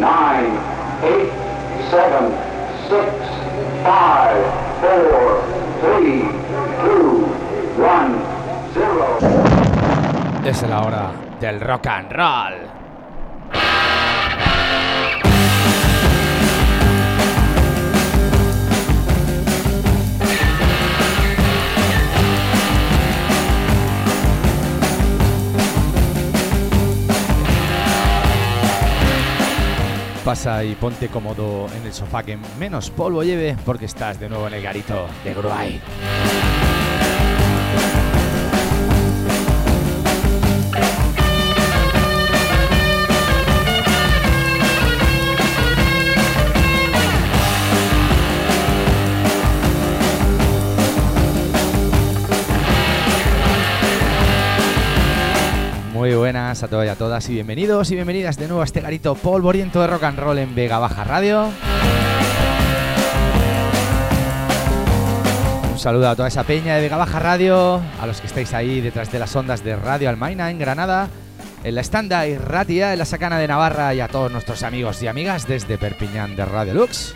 9, 8, 7, 6, 5, 4, 3, 2, 1, 0. Es la hora del rock and roll. Pasa y ponte cómodo en el sofá que menos polvo lleve, porque estás de nuevo en el garito de Gruay. Muy buenas a todos y a todas y bienvenidos y bienvenidas de nuevo a este garito polvoriento de rock and roll en Vega Baja Radio. Un saludo a toda esa peña de Vega Baja Radio, a los que estáis ahí detrás de las ondas de Radio Almaina en Granada, en la Estanda y Ratia en la Sacana de Navarra y a todos nuestros amigos y amigas desde Perpiñán de Radio Lux.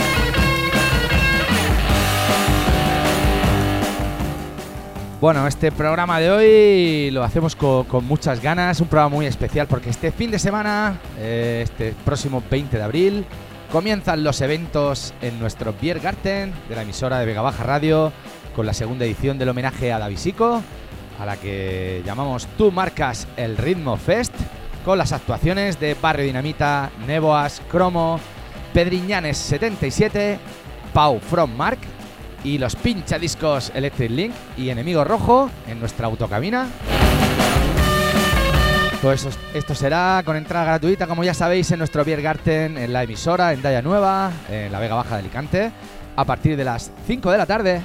Bueno, este programa de hoy lo hacemos con muchas ganas, un programa muy especial porque este fin de semana, este próximo 20 de abril, comienzan los eventos en nuestro Biergarten de la emisora de Vega Baja Radio con la segunda edición del homenaje a Davisico, a la que llamamos Tú Marcas el Ritmo Fest, con las actuaciones de Barrio Dinamita, Neboas, Cromo, Pedriñanes 77, Pau From Mark y los pinchadiscos Electric Link y Enemigo Rojo en nuestra autocabina. Todo eso, esto será con entrada gratuita, como ya sabéis, en nuestro Biergarten, en la emisora, en Daya Nueva, en la Vega Baja de Alicante, a partir de las 5 de la tarde.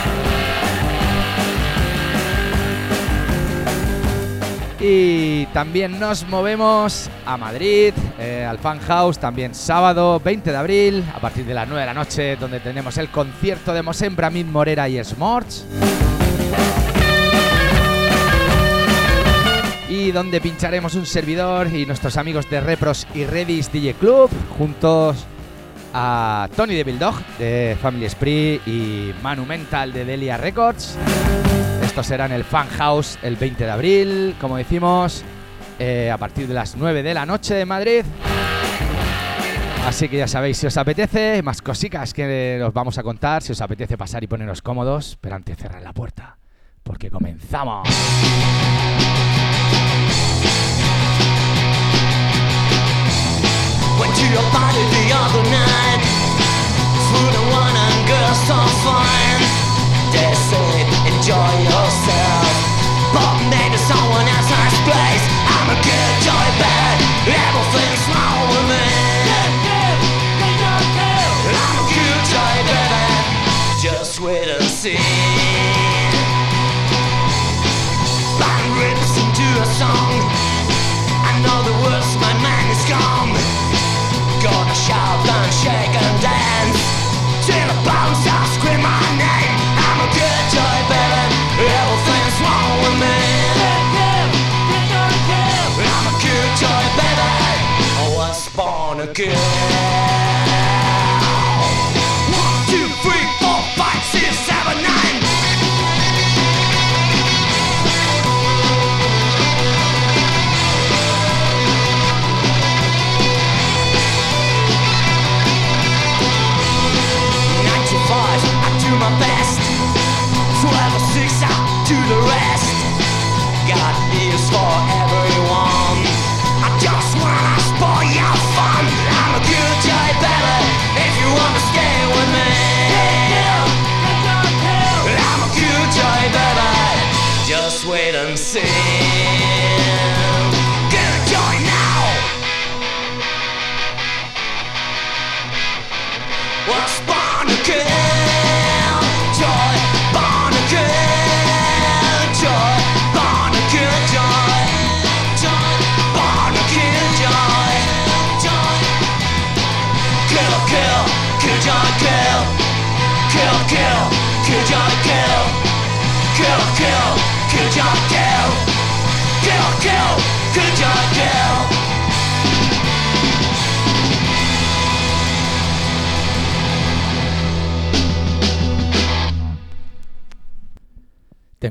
Y también nos movemos a Madrid, al Fan House, también sábado 20 de abril, a partir de las 9 de la noche, donde tenemos el concierto de Mosén Bramid Morera y Smorts. Y donde pincharemos un servidor y nuestros amigos de Repros y Redis DJ Club, juntos a Tony de Bulldog de Family Spree y Monumental de Delia Records. Esto será en el Fan House el 20 de abril, como decimos, a partir de las 9 de la noche de Madrid. Así que ya sabéis, si os apetece, más cositas que os vamos a contar, si os apetece pasar y poneros cómodos, pero antes cerrar la puerta, porque comenzamos. Went to your party the other night, food and wine and girls so fine. They say enjoy yourself, but maybe someone else has place. I'm a good joy bad, everything's wrong with me. I'm a good joy baby, just wait and see. Band rips into a song, I know the words, my mind is gone. Gonna shout and shake and dance till the bounce I scream my name. I'm a good joy baby, everything's wrong with me. I'm a good joy baby, I was born again. 1, 2, 3, 4, 5, 6, 7, 9. My best, 12 or 6 out to the rest. Got ears for everyone, I just wanna spoil your fun. I'm a good guy, baby, if you wanna stay with me. I'm a good guy, baby, just wait and see. Good joy now. Was born again.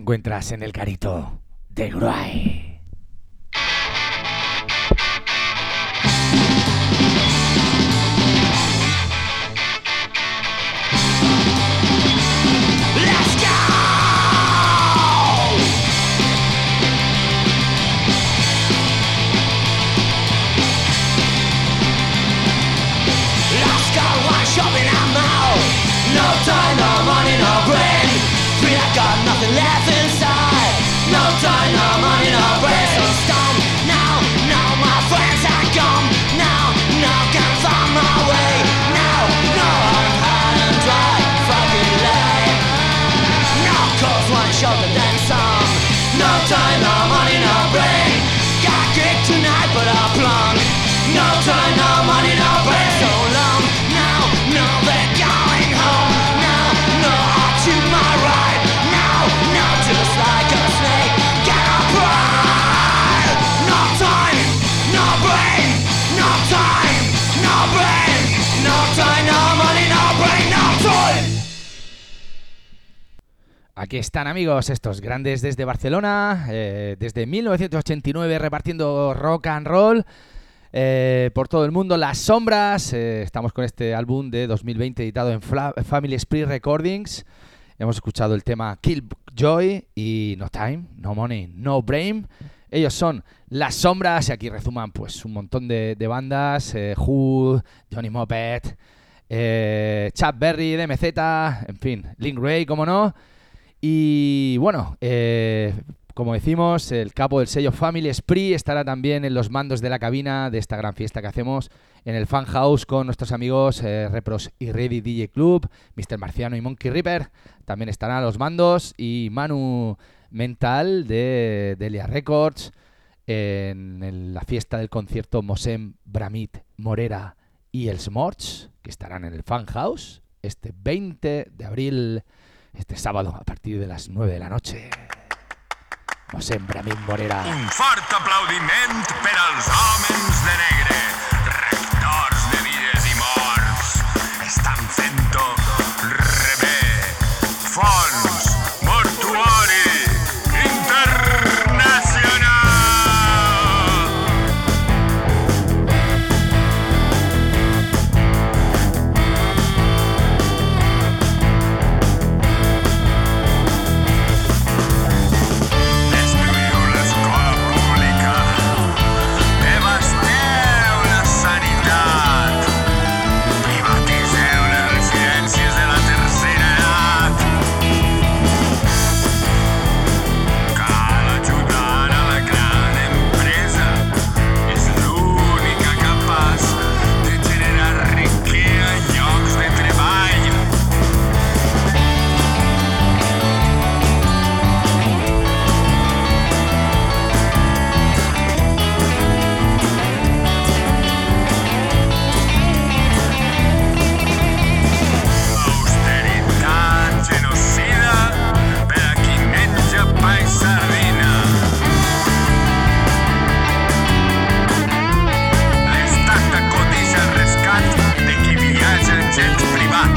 encuentras en el garito de Gruay. Nothing left inside. No time, no money, no bread. So stone. Now, now my friends are gone. Now, now can't find my way. Now, no, I'm high and dry. Fucking late. No cause one shorter than some. No time, no money, no bread. Got kicked tonight, but I plunk. No time, no money, no bread. So long. Now, no, they're going home. Now, no, up to my right. Just like a snake, get up right. No time, no brain. No time, no brain. No time, no money, no brain, no time. Aquí están, amigos, estos grandes desde Barcelona, desde 1989 repartiendo rock and roll por todo el mundo. Las Sombras, estamos con este álbum de 2020 editado en Family Spree Recordings. Hemos escuchado el tema Killjoy y No Time, No Money, No Brain. Ellos son Las Sombras y aquí resuman pues un montón de bandas. Who, Johnny Moped, Chuck Berry, DMZ, en fin, Link Wray, como no. Y bueno, como decimos, el capo del sello Family Spree estará también en los mandos de la cabina de esta gran fiesta que hacemos en el Fan House con nuestros amigos Repros y Ready DJ Club, Mr. Marciano y Monkey Reaper. También estarán a los mandos y Manu Mental de Delia Records en la fiesta del concierto Mosem, Bramit, Morera y el Smorch, que estarán en el Fan House este 20 de abril, este sábado a partir de las 9 de la noche. Mosem, Bramit, Morera. Un fort aplaudiment per als homes de negre, rectors de vides i morts. Estan fent-ho rebé. Fons Mortuori Internacional. Destruïu l'escola pública, devasteu la sanitat, privatiseu les residències de la tercera edat. Cal ajudar a la gran empresa, és l'única capaç de generar riquesa i llocs de treball. Austeritat genocida per a qui menja pa i sardina. L'estat acotitza el rescat de qui viatja en jet privat.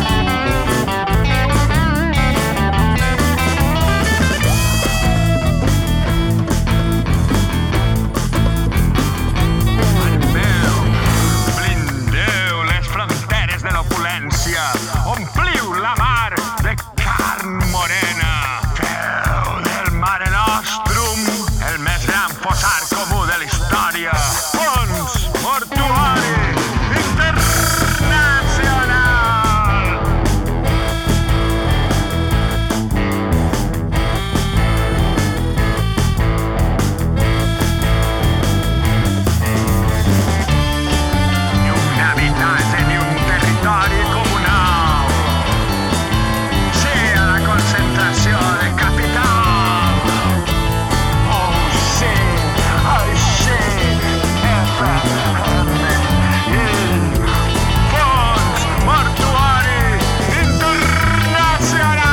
Armeu, blindeu les fronteres de l'opulència, ompliu la mar de carn morena. Feu del Mare Nostrum el més gran fossar comú de la història. Fons Mortuori Internacional. Ni un habitant ni un territori comunal. Sí a la concentració de capital. Oh sí, ai sí, FM-I. Fons Mortuori Internacional.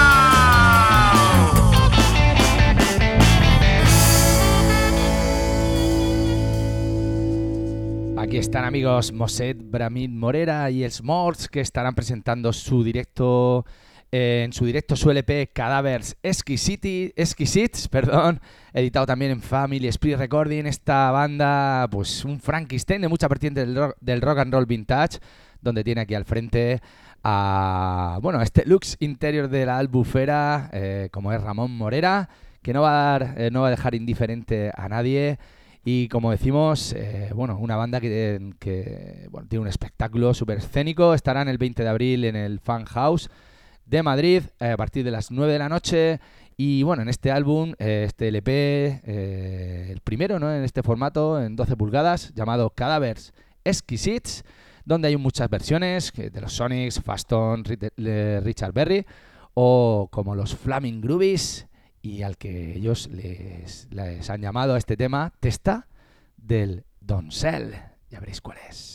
Aquí están, amigos, Moset, Bramit, Morera y el Smorts, que estarán presentando su directo en su directo su LP Cadavers Exquisites, editado también en Family Split Recording. Esta banda, pues un Frankenstein de mucha vertiente del rock and roll vintage, donde tiene aquí al frente a, este lux interior de la albufera, como es Ramón Morera, que no va a dejar indiferente a nadie. Y como decimos, una banda que tiene un espectáculo súper escénico. Estarán el 20 de abril en el Fan House de Madrid a partir de las 9 de la noche. Y en este álbum, este LP, el primero, ¿no?, en este formato, en 12 pulgadas, llamado Cadavers Exquisites, donde hay muchas versiones de los Sonics, Faston, Richard Berry, o como los Flaming Groovies, y al que ellos les han llamado a este tema Testa del Doncel. Ya veréis cuál es.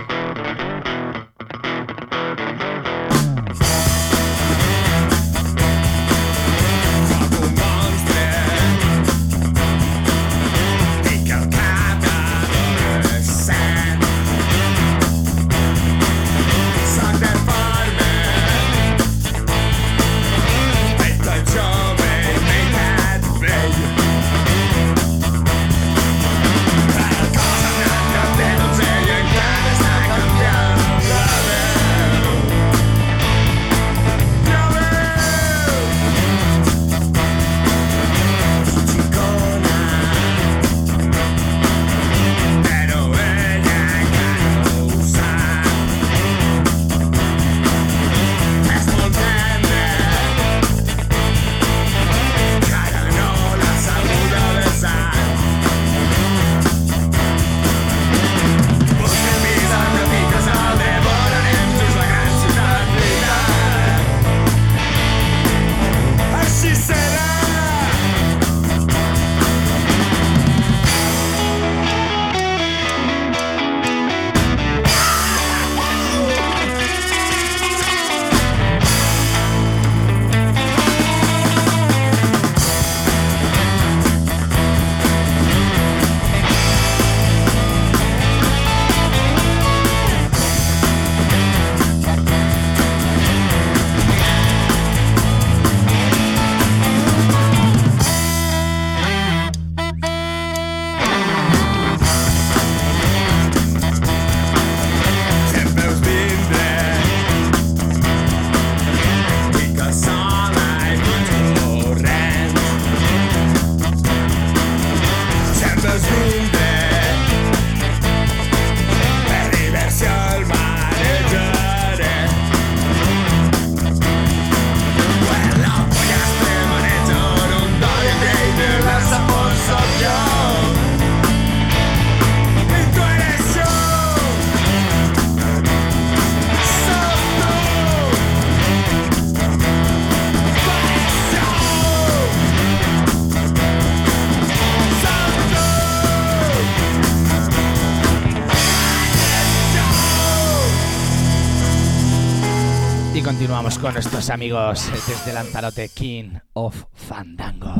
Continuamos con nuestros amigos desde Lanzarote, King of Fandango.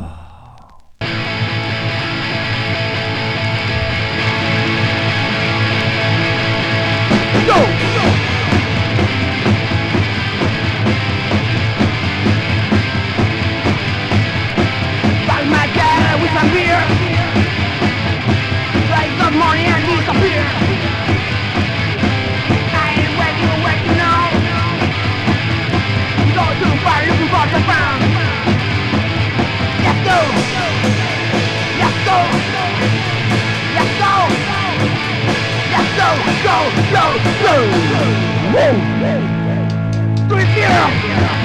Go! Buy my car with some beer. Like the money and disappear. I ain't waiting now. Go too far looking for the ground. Let's go. Let's go. Let's go. Let's go. Go. Go. Go. Woo. 3-0.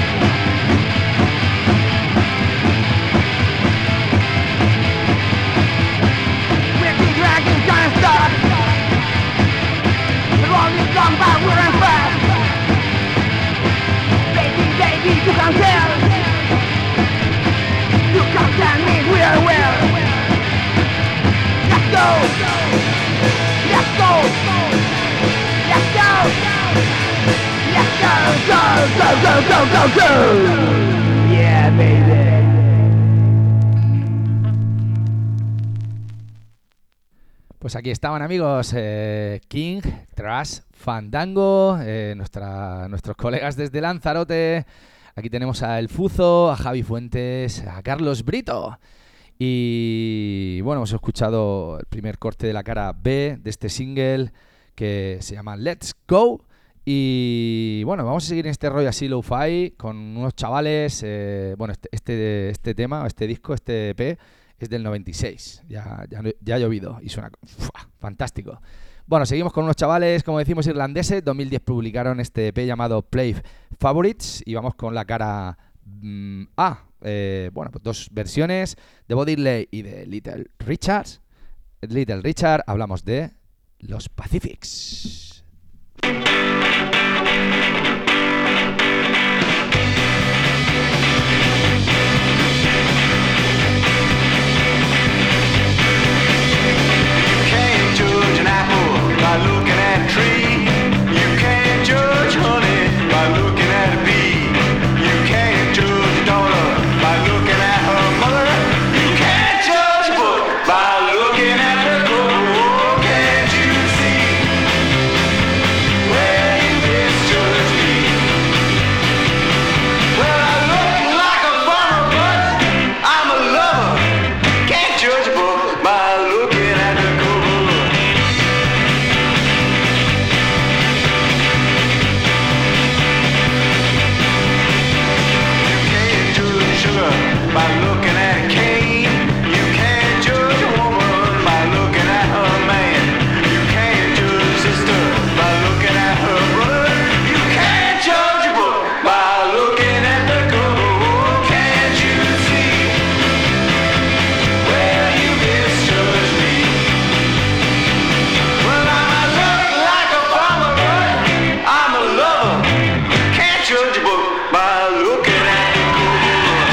Dragons can't stop. The road is gone by, we're in fast. Baby, baby, you can tell. You can't tell me we are well. Let's go. Let's go. Let's go. Let's go. Go, go, go, go, go, go. Yeah, baby. Pues aquí estaban, amigos, King, Trash, Fandango, nuestros colegas desde Lanzarote, Aquí tenemos a El Fuzo, a Javi Fuentes, a Carlos Brito. Y bueno, hemos escuchado el primer corte de la cara B de este single que se llama Let's Go. Y bueno, vamos a seguir en este rollo así lo-fi con unos chavales. Bueno, este tema, este disco, este EP es del 96. Ya ha llovido y suena fantástico. Bueno, seguimos con unos chavales, como decimos, irlandeses. 2010 publicaron este EP llamado Play Favorites y vamos con la cara A. Bueno, pues dos versiones de Bo Diddley y de Little Richard. Little Richard, hablamos de los Pacifics. By looking at a tree, you can't judge honey by looking at a bee. You can't judge a daughter by looking at her mother. You can't judge a book by looking at the cover. Can't you see where you misjudge me? Well, I look like a bummer, but I'm a lover. Can't judge a book by looking at the cover. By looking at a cane, you can't judge a woman by looking at her man. You can't judge a sister by looking at her brother. You can't judge a book by looking at the cover. Oh, can't you see where you misjudge me? Well, I look like a farmer, but I'm a lover. Can't judge a book by looking at the cover.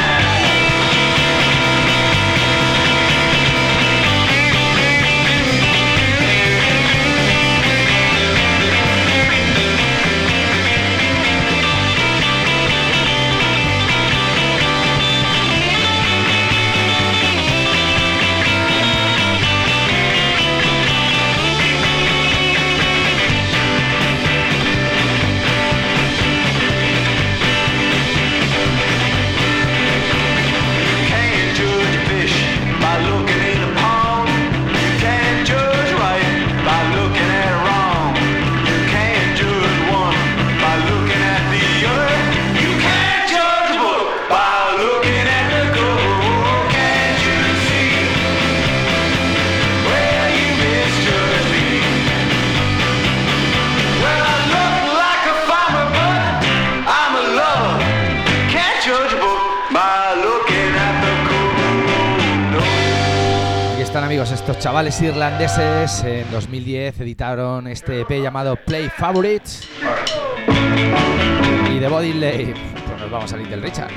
Amigos, estos chavales irlandeses en 2010 editaron este EP llamado Play Favorites y de Bo Diddley pues nos vamos a Little Richard.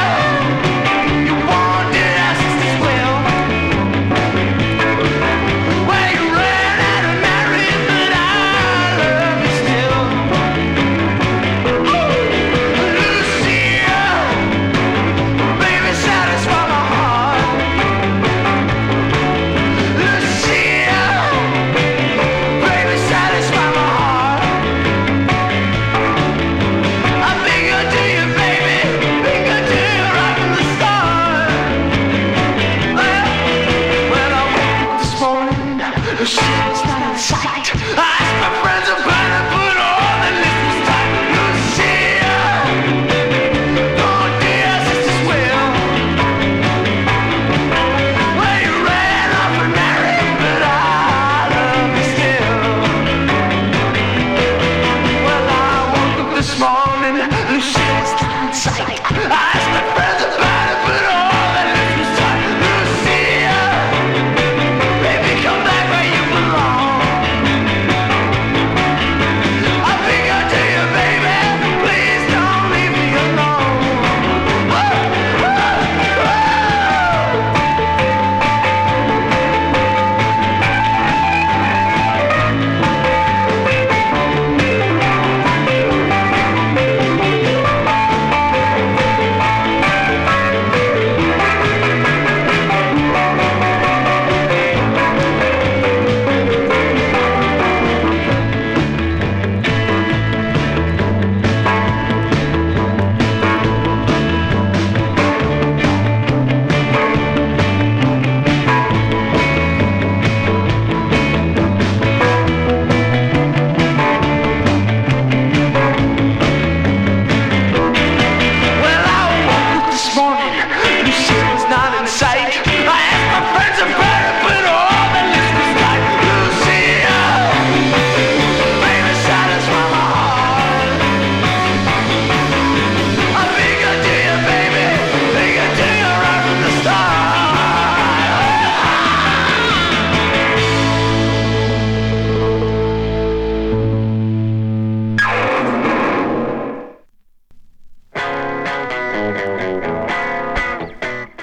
You want it, I well.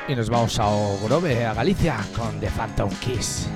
Y nos vamos a Ogrove, a Galicia, con The Phantom Kiss.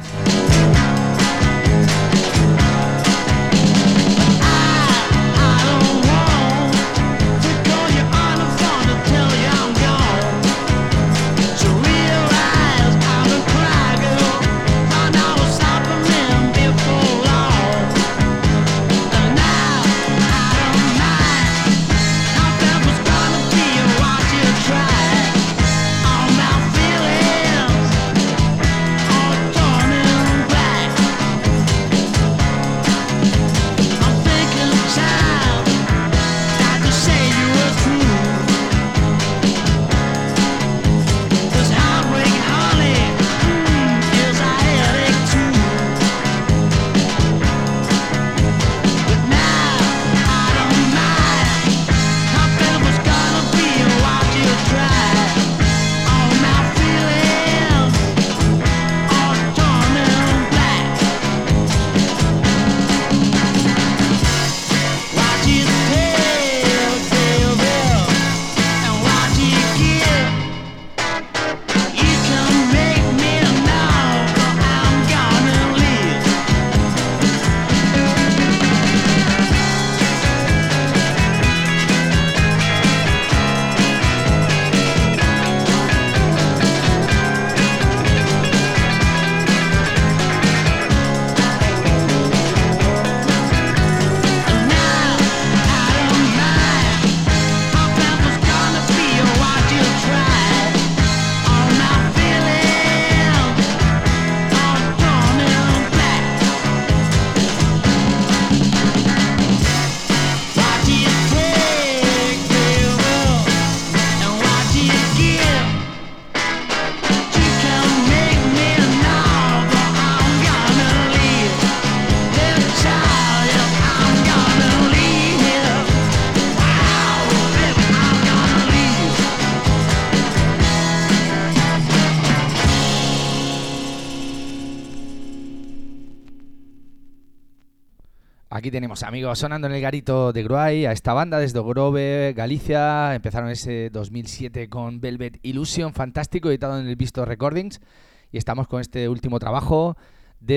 Aquí tenemos, amigos, sonando en el garito de Gruay a esta banda desde Ogrove, Galicia. Empezaron ese 2007 con Velvet Illusion, fantástico, editado en el Visto Recordings. Y estamos con este último trabajo de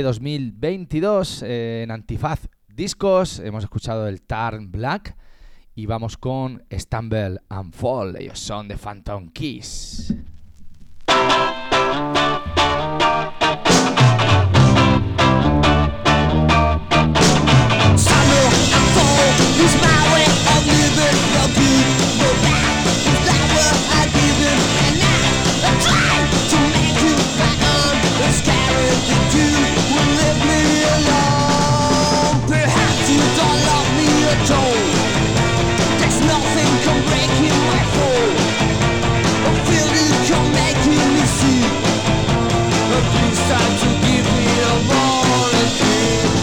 2022 en Antifaz Discos. Hemos escuchado el Turn Black y vamos con Stumble and Fall. Ellos son The Phantom Kiss. It's my way of living, no good, no bad. It's that what I give it, and now I'm trying to make you my own. The scaring to do will leave me alone. Perhaps you don't love me at all. There's nothing can break in my fall. A feeling can make me see. Please try to give me a warranty.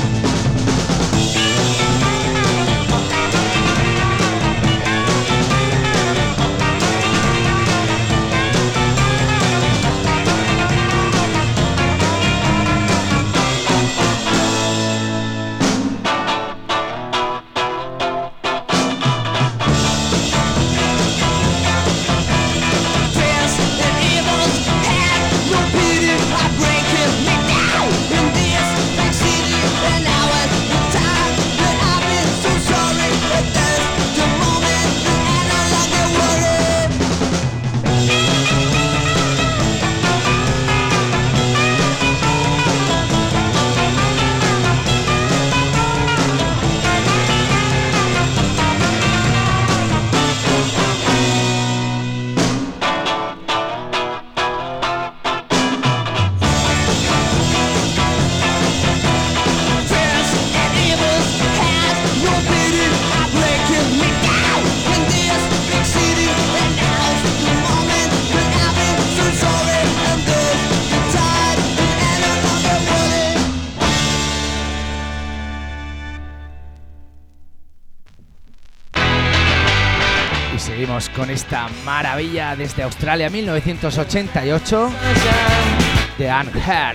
Con esta maravilla desde Australia 1988 de Unheard.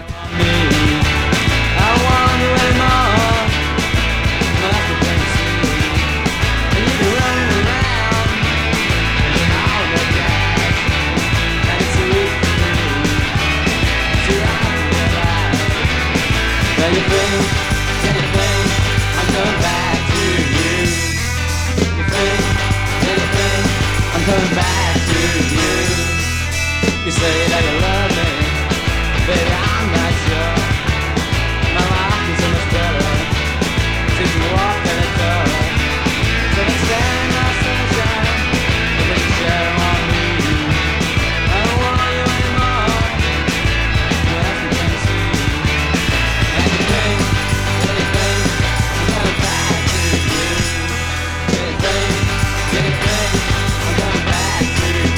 coming back to you. You say that you love me, baby, I'm not sure. My life is so much better since you walked in the door. So let's stand in our sunshine, and let you share on me. I don't want you anymore. You have to come see me. And you think, I'm coming back to you. And you think, I'm coming back to you.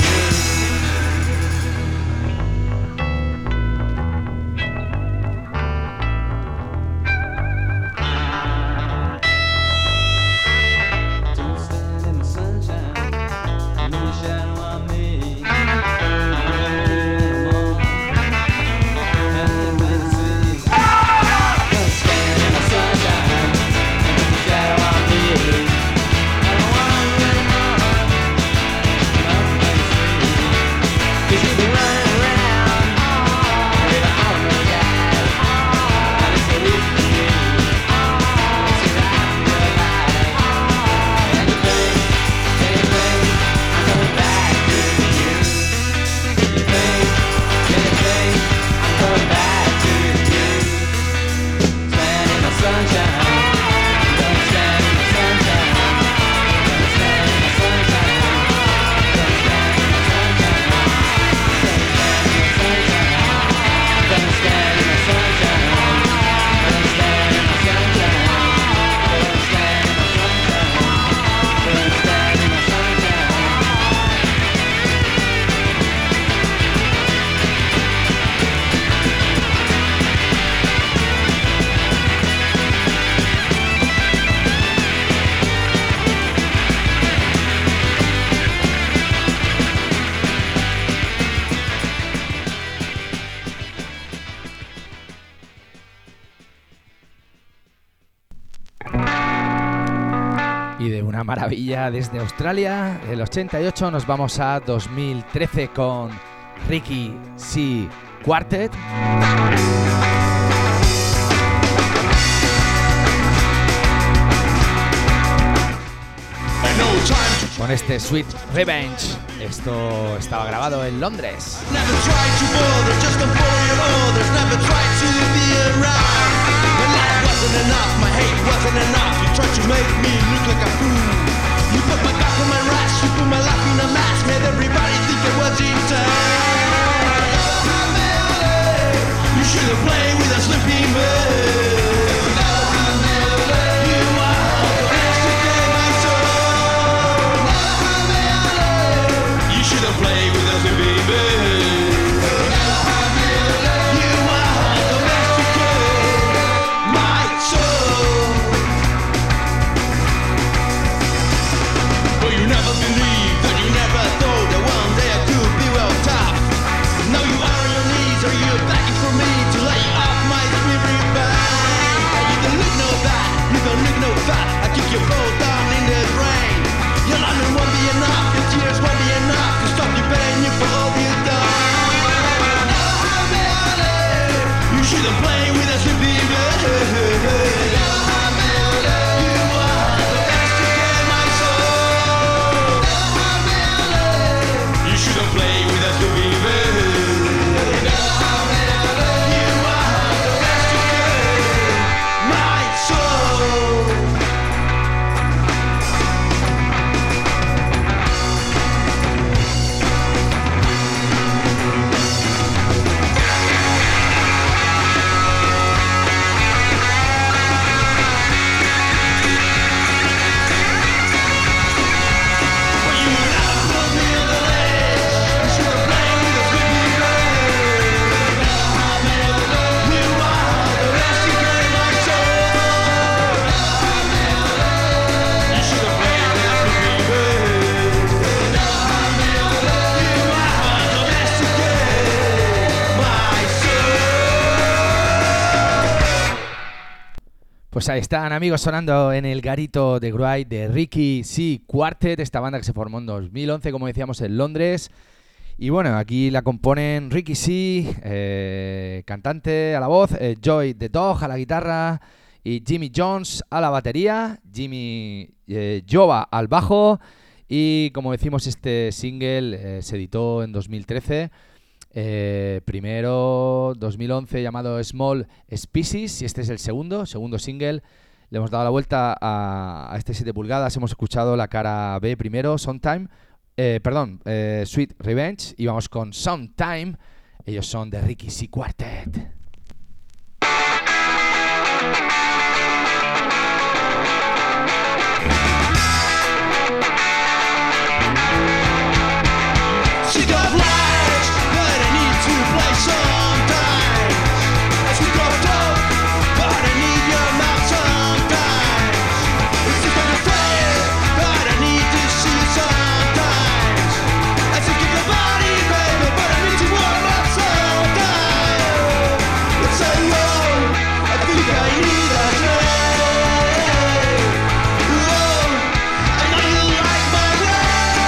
Don't stand in the sunshine, and leave your shadow on me. I don't want you anymore. And you can see. Don't stand in the sunshine, and leave your shadow on me. I don't want you anymore. And you can see. 'Cause you've been running around, baby, all over the guys. And it's so easy for me. It's around your life. And you think, I'm coming back to you. You think, I'm coming back to you. Stand in the sunshine. Don't stand in the sunshine. Don't stand in the sunshine. Don't stand in the sunshine. Don't stand in the sunshine. Don't stand in the sunshine. Don't stand in the sunshine. Don't stand in the sunshine. Don't stand in the sunshine. Y de una maravilla desde Australia, el 88 nos vamos a 2013 con Ricky C. Quartet. Con este Sweet Revenge. Esto estaba grabado en Londres. Never tried to bother, just don't follow your orders. Never tried to be around. My life wasn't enough, my hate wasn't enough. You tried to make me look like a fool. You put my back on my rats, you put my life in a mask. Made everybody think I was in town. You shouldn't play with a sleeping bird. You are the best to take my soul. You shouldn't play with a sleeping bird. You are the best to take my soul. But you never believed, that you never thought that one day I could be well tough. Now you are on your knees, or you're begging for me to lay off my spirit bind. You don't look no bad, you don't look no fat. I kick your boat down in the drain. Your love won't be enough, your tears won't be enough to stop you paying you for all you've done. You shouldn't play with us, baby. Play with us, baby. You are the best to get my soul. Pues ahí están, amigos, sonando en el garito de Gruy de Ricky C. Quartet, esta banda que se formó en 2011, como decíamos, en Londres. Y bueno, aquí la componen Ricky C, cantante a la voz, Joy the Dog a la guitarra y Jimmy Jones a la batería, Jimmy Jova al bajo Y como decimos, este single se editó en 2013. Primero 2011 llamado Small Species, y este es el segundo single. Le hemos dado la vuelta a este 7 pulgadas. Hemos escuchado la cara B primero, Sweet Revenge, y vamos con Sometime. Ellos son de Ricky C Quartet. She got lies, but I need to play sometimes. She got dope, but I need your mouth sometimes. She got a face, but I need to see sometimes. I think of your body, baby, but I need to warm up sometimes. It's so low, I think I need a drink. Whoa, I know you like my way.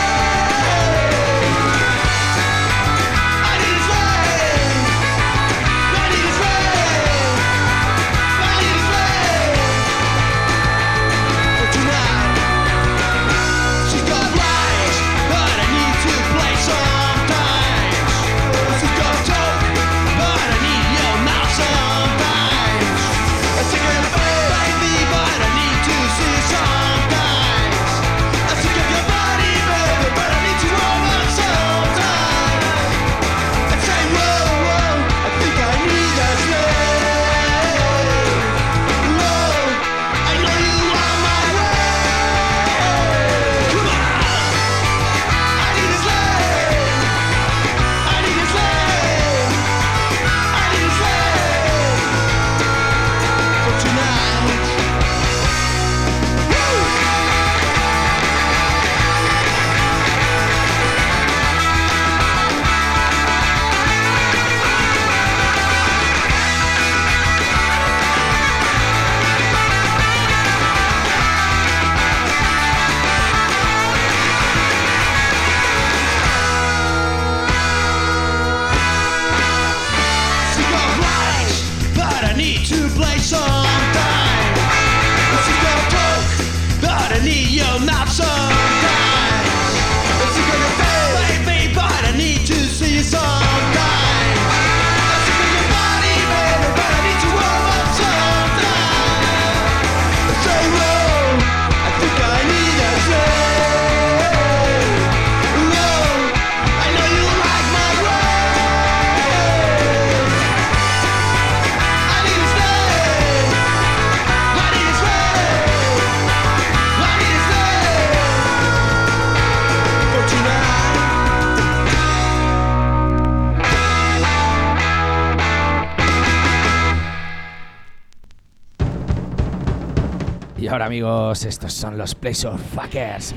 Y ahora, amigos, estos son los Place of Fuckers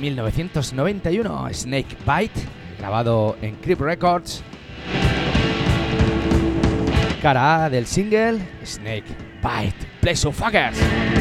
1991, Snake Bite, grabado en Creep Records. Cara A del single, Snake Bite, Place of Fuckers.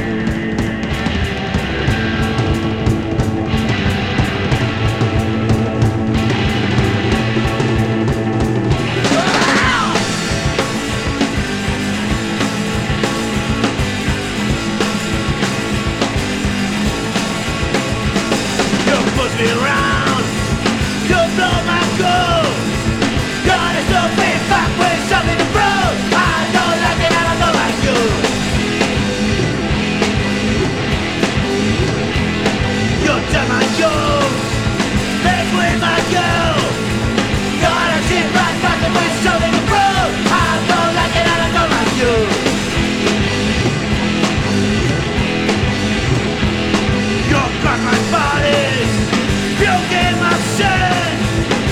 Around, you'll blow my gold. Gonna still be back with something to prove. I don't like it and I don't like you. You've done my jokes, been with my girl. Gonna sit right back with something to prove. I don't like it and I don't like you. You've got my body. You get my sin.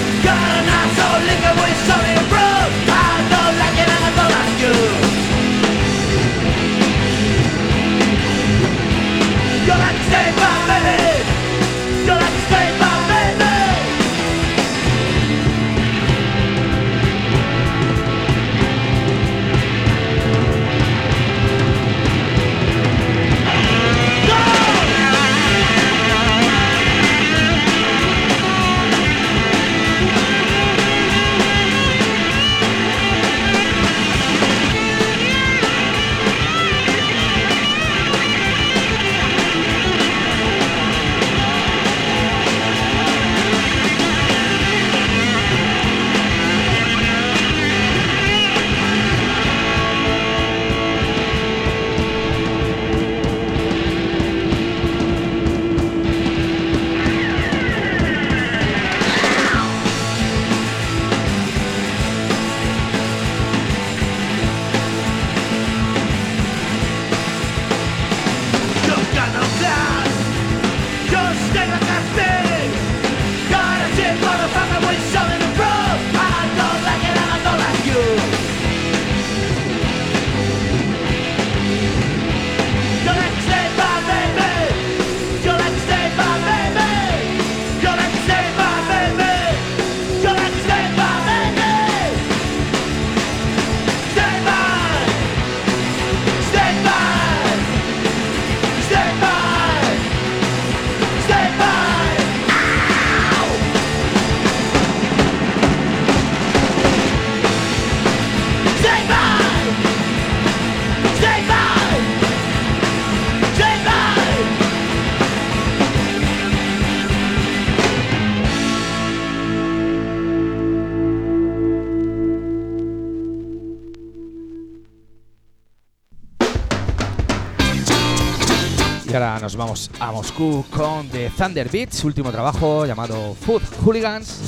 Y ahora nos vamos a Moscú con The Thunderbeats, su último trabajo llamado Food Hooligans.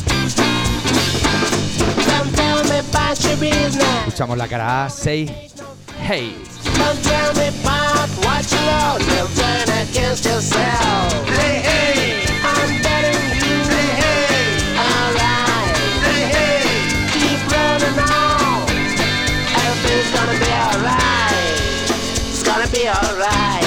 Don't tell me about your business. Escuchamos la cara A, Say Hey. Don't tell me about what you know. You'll turn against yourself. Hey, hey. I'm betting you. Hey, hey. Alright. Hey, hey. Keep running on. Everything's gonna be alright. It's gonna be alright.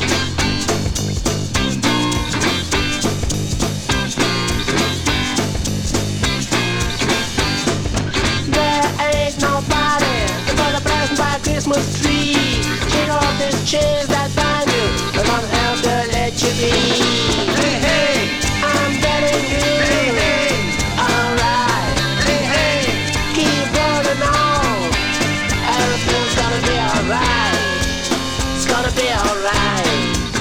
Christmas tree, take off these chains that bind you. I'm gonna have to let you be. Hey, hey, I'm betting you. Hey, hey, alright. Hey, hey, keep rolling on. Everything's gonna be alright. It's gonna be alright.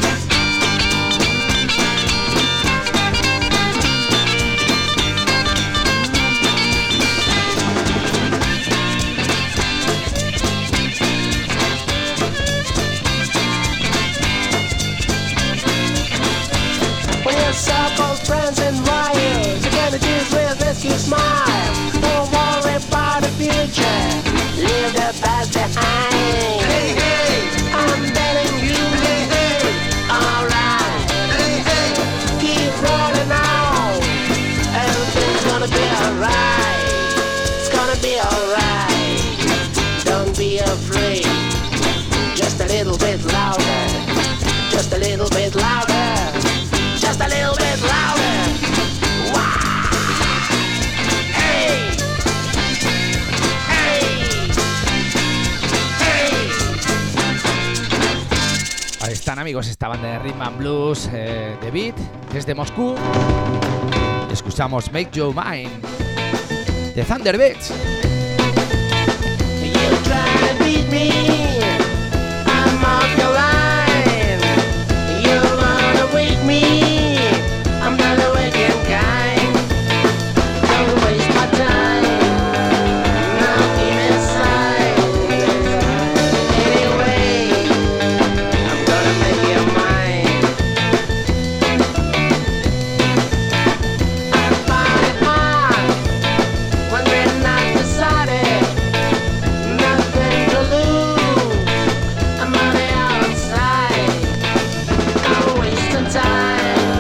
Circles, friends, and wires. You gotta choose with this you smile. Don't worry about the future. Leave the past behind. Hey, hey, I'm betting you. Hey, hey, alright. Hey, hey, keep rolling on. Everything's gonna be alright. It's gonna be alright. Don't be afraid. Just a little bit louder. Just a little bit louder. Just a little bit louder. Wow. Hey. Hey. Hey. Ahí están, amigos, esta banda de Rhythm and Blues de Beat desde Moscú. Escuchamos Make You Mine de Thunderbeats. You try to beat me. I'm off your line. You wanna wake me. I'm not a wicked kind. Don't waste my time. Now keep inside. Anyway, I'm gonna make you mine. I find it hard when we're not decided. Nothing to lose. I'm on the outside. I'm wasting time.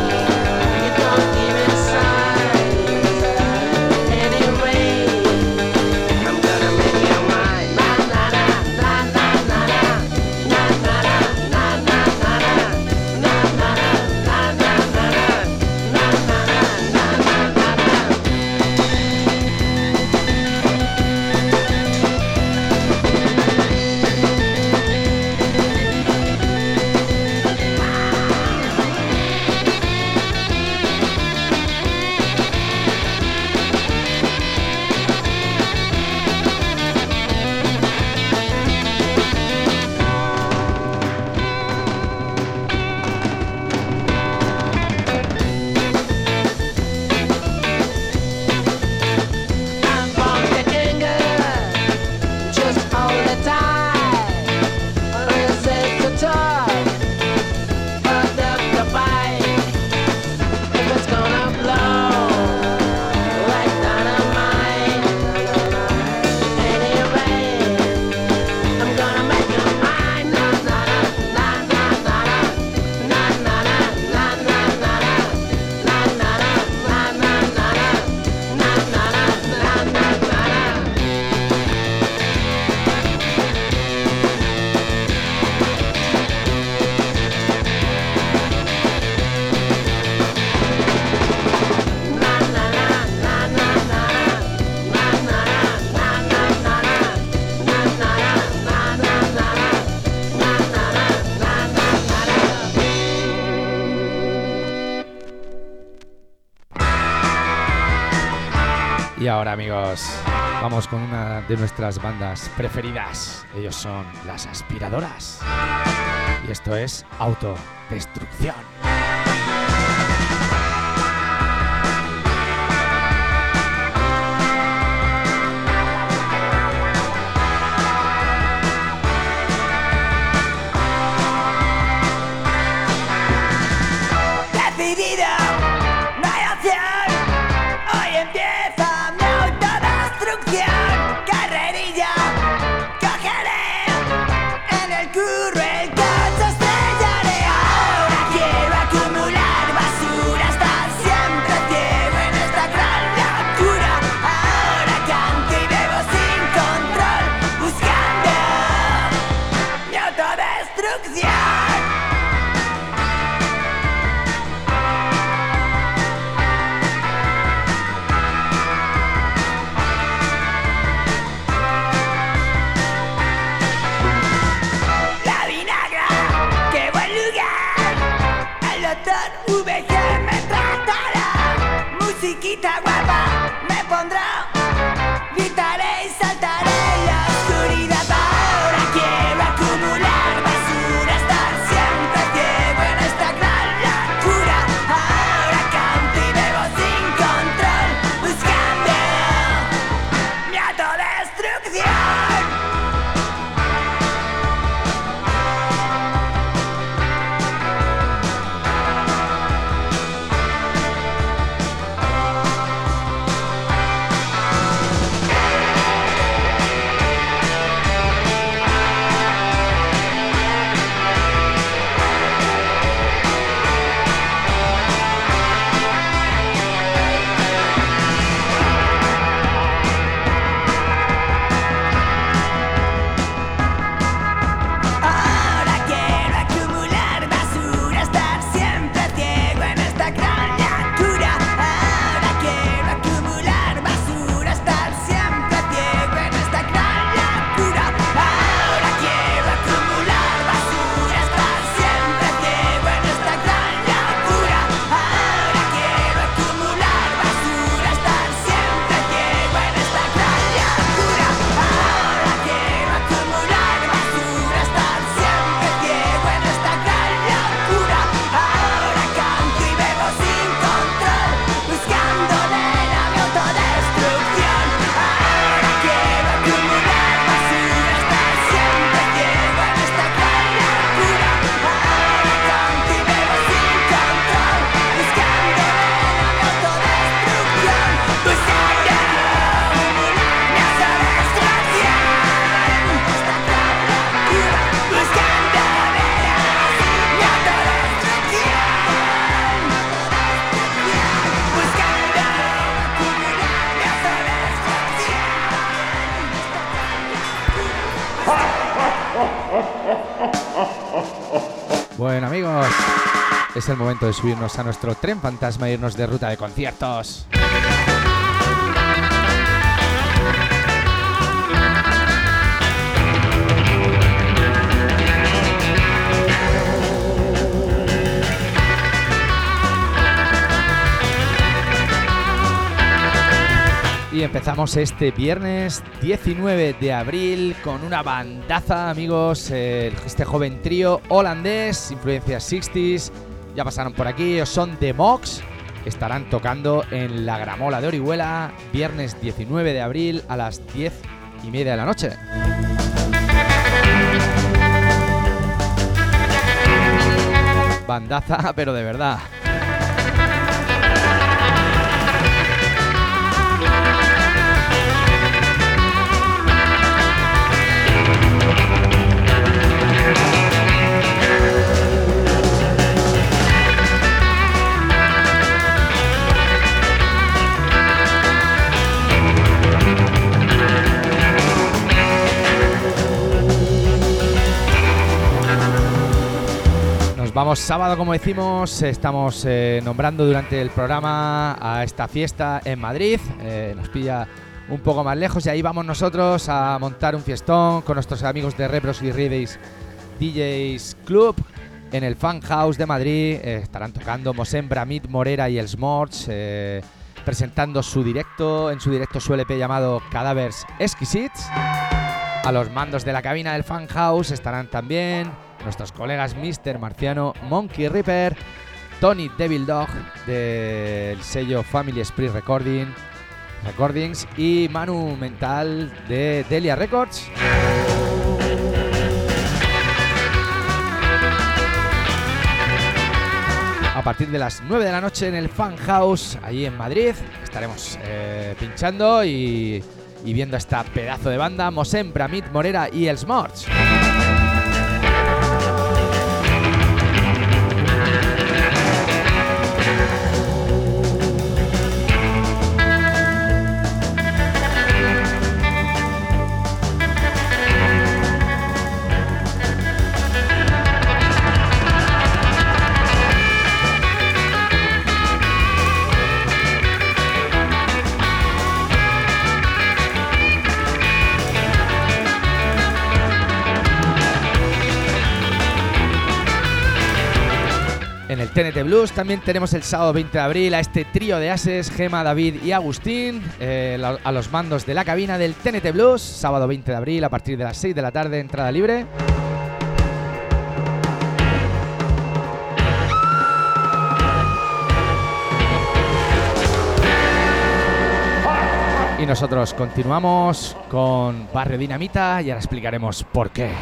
Y ahora, amigos, vamos con una de nuestras bandas preferidas. Ellos son Las Aspiradoras. Y esto es Autodestrucción. Bueno, amigos, es el momento de subirnos a nuestro tren fantasma e irnos de ruta de conciertos. Y empezamos este viernes 19 de abril con una bandaza, amigos, este joven trío holandés, influencias 60s, ya pasaron por aquí, son The Mox, estarán tocando en la Gramola de Orihuela, viernes 19 de abril a las 10:30 de la noche. Bandaza, pero de verdad. Vamos sábado, como decimos, estamos nombrando durante el programa a esta fiesta en Madrid, nos pilla un poco más lejos y ahí vamos nosotros a montar un fiestón con nuestros amigos de Rebros y Rideys DJs Club en el Fan House de Madrid. Estarán tocando Mosem Bramit Morera y el Smorch, presentando su directo, en su directo su LP llamado Cadavers Exquisites. A los mandos de la cabina del Fan House estarán también nuestros colegas Mr. Marciano, Monkey Reaper, Tony Devil Dog del sello Family Spree Recordings y Manu Mental de Delia Records. A partir de las 9 de la noche en el Fan House, allí en Madrid, estaremos pinchando y viendo esta pedazo de banda, Mosem Bramit Morera y el Smorch. En el TNT Blues también tenemos el sábado 20 de abril a este trío de ases, Gema, David y Agustín, a los mandos de la cabina del TNT Blues, sábado 20 de abril a partir de las 6 de la tarde, entrada libre. Y nosotros continuamos con Barrio Dinamita y ahora explicaremos por qué.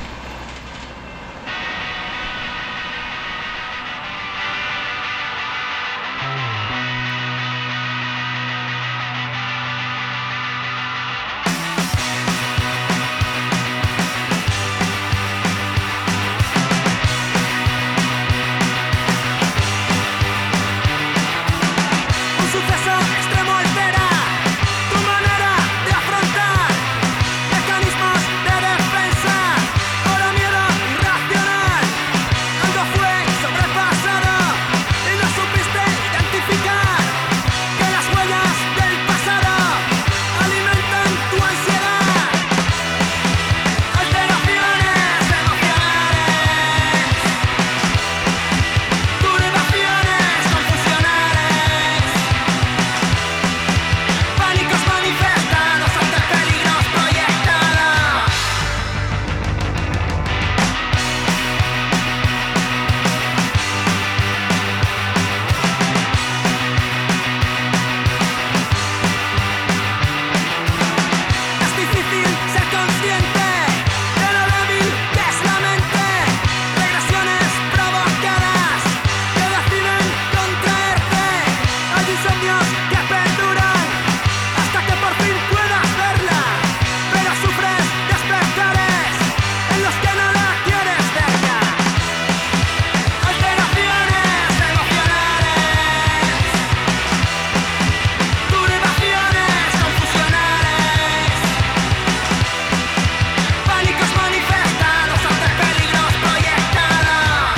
Un suceso extremo espera tu manera de afrontar mecanismos de defensa. Ahora miedo irracional. Algo fue sobrepasado y no supiste identificar que las huellas del pasado alimentan tu ansiedad. Alteraciones emocionales, turbaciones confusionales, pánicos manifestados ante peligros proyectados. Es difícil ser consciente de lo débil que es la mente. Regresiones provocadas que deciden contraerte. Hay insomnios que perduran hasta que por fin puedas verla, pero sufres despertares en los que no la quieres ver ya. Alteraciones emocionales, turbaciones confusionales, pánicos manifestados ante peligros proyectados.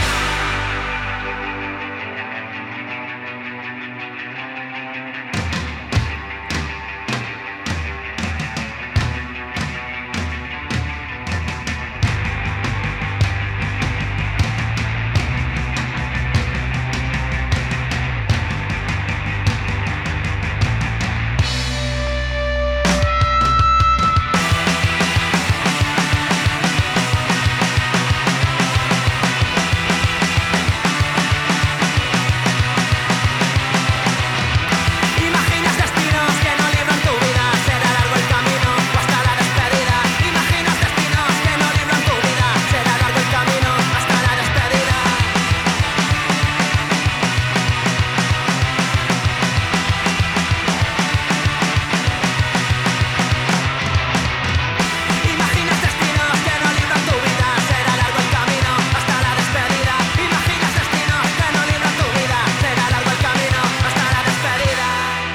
Imaginas destinos que no libran tu vida, será largo el camino hasta la despedida. Imaginas destinos que no libran tu vida, será largo el camino hasta la despedida. Imaginas destinos que no libran tu vida, será largo el camino hasta la despedida. Imaginas destinos que no libran tu vida, será largo el camino hasta la despedida.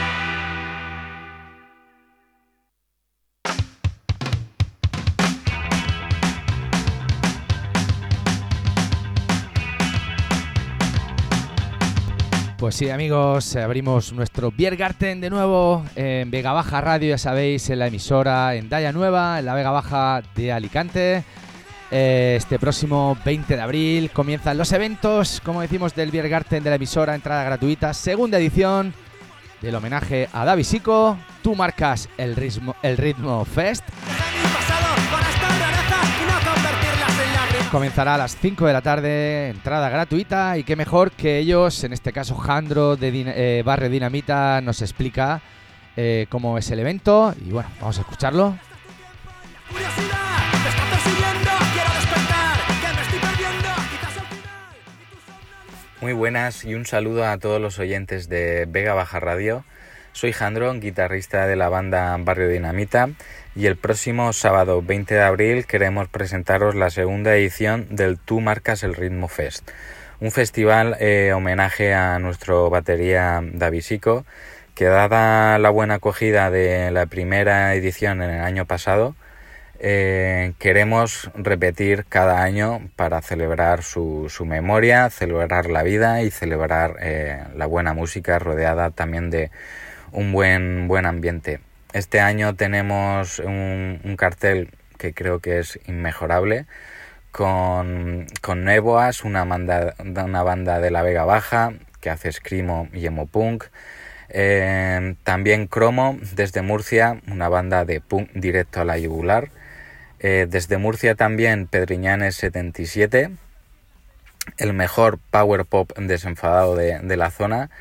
Pues sí, amigos, abrimos nuestro Biergarten de nuevo en Vega Baja Radio, ya sabéis, en la emisora en Daya Nueva, en la Vega Baja de Alicante. Este próximo 20 de abril comienzan los eventos, como decimos, del Biergarten de la emisora, entrada gratuita, segunda edición del homenaje a David Sico. Tú marcas el ritmo Fest. Mi pasado para estar rarezas y no convertirlas en lágrimas. Comenzará a las 5 de la tarde, entrada gratuita, y qué mejor que ellos, en este caso Jandro de Barrio Dinamita, nos explica cómo es el evento. Y bueno, vamos a escucharlo. Curiosidad me está persiguiendo, quiero despertar, que me estoy perdiendo, quizás al final. Muy buenas y un saludo a todos los oyentes de Vega Baja Radio. Soy Jandro, guitarrista de la banda Barrio Dinamita, y el próximo sábado 20 de abril queremos presentaros la segunda edición del Tú Marcas el Ritmo Fest, un festival homenaje a nuestro batería David Sico, que dada la buena acogida de la primera edición en el año pasado, queremos repetir cada año para celebrar su memoria, celebrar la vida y celebrar la buena música, rodeada también de un buen ambiente. Este año tenemos un cartel que creo que es inmejorable, con Neboas, una banda de la Vega Baja que hace screamo y emo punk. También Cromo desde Murcia, una banda de punk directo a la yugular. Desde Murcia también Pedriñanes 77, el mejor power pop desenfadado de la zona.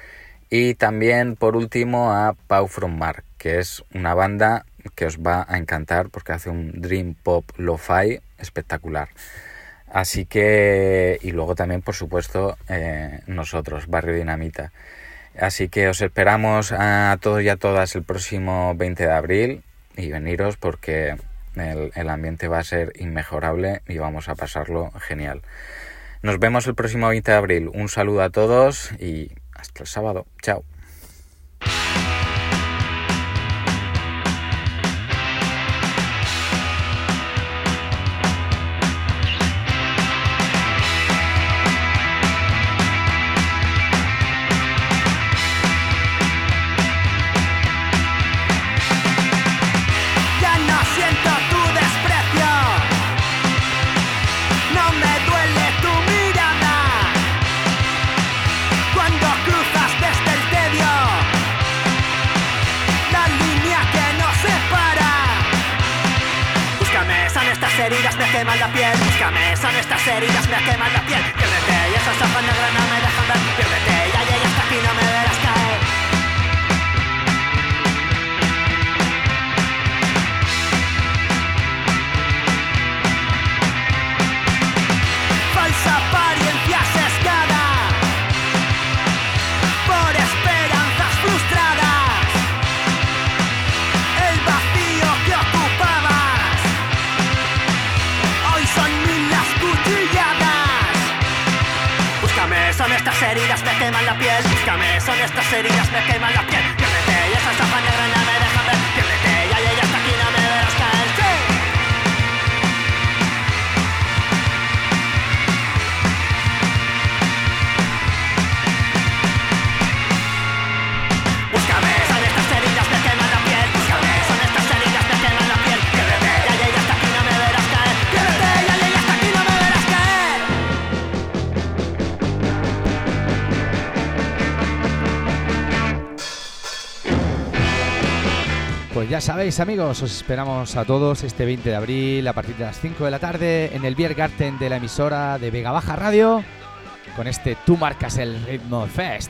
Y también, por último, a Pau from Mark, que es una banda que os va a encantar porque hace un dream pop lo-fi espectacular. Así que, y luego también, por supuesto, nosotros, Barrio Dinamita. Así que os esperamos a todos y a todas el próximo 20 de abril y veniros porque el ambiente va a ser inmejorable y vamos a pasarlo genial. Nos vemos el próximo 20 de abril. Un saludo a todos y hasta el sábado. Chao. Ya no siento tu desprecio, no me duele tu mirada cuando cruzas desde el tedio la línea que nos separa. Búscame, son estas heridas, me queman la piel. Búscame, son estas heridas, me queman la piel. Piérdete, y esos ojos negros no me dejan ver. Piérdete, ya llegué hasta aquí, no me verás caer. Falsa apariencia sesgada por esperanzas frustradas. El vacío que ocupabas hoy son mil las cuchilladas. Búscame, son estas heridas, me queman la piel. Búscame, son estas heridas, me queman la piel. Piérdete, y esas ojos negras no me dejan ver. Piérdete, ya llegué hasta aquí, no me verás caer. ¡Sí! Búscame, son estas heridas, me queman la piel. Búscame, son estas heridas, me queman la piel. Piérdete, ya llegué hasta aquí, no me verás caer. Piérdete, ya llegué hasta aquí, no me verás caer. Pues ya sabéis, amigos, os esperamos a todos este 20 de abril a partir de las 5 de la tarde en el Biergarten de la emisora de Vega Baja Radio con este Tú marcas el ritmo fest.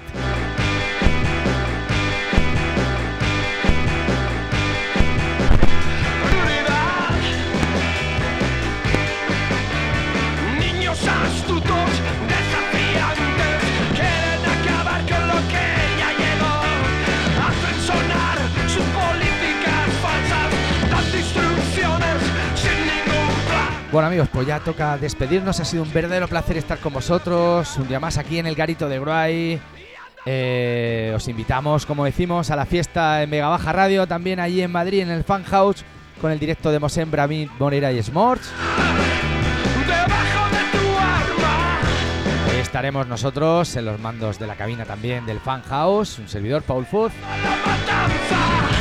Niños astutos, desafiantes, quieren acabar con lo que ya llegó. Hacen sonar sus políticas falsas, dan instrucciones sin ningún plan. Bueno, amigos, pues ya toca despedirnos. Ha sido un verdadero placer estar con vosotros un día más aquí en el Garito de Gruay. Os invitamos, como decimos, a la fiesta en Vega Baja Radio, también allí en Madrid, en el Fan House, con el directo de Mosén Bramit, Moreira y Smorch. Debajo de tu arma, Hoy estaremos nosotros en los mandos de la cabina también del Fan House, un servidor, Paul Fuz. la matanza.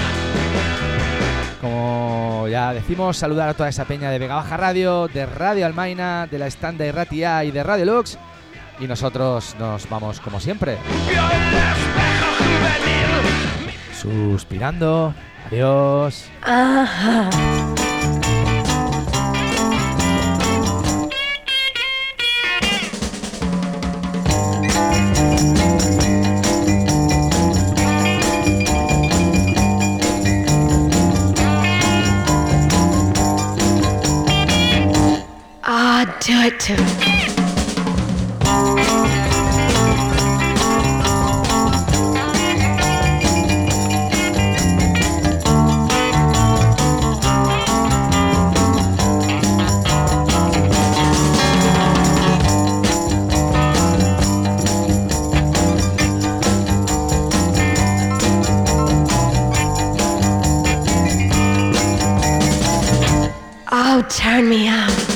Como ya decimos, saludar a toda esa peña de Vega Baja Radio, de Radio Almaina, de la Stand de Ratia y de Radio Lux. Y nosotros nos vamos como siempre, Vio el espejo juvenil. suspirando. Adiós. Do it to me. Oh, turn me up.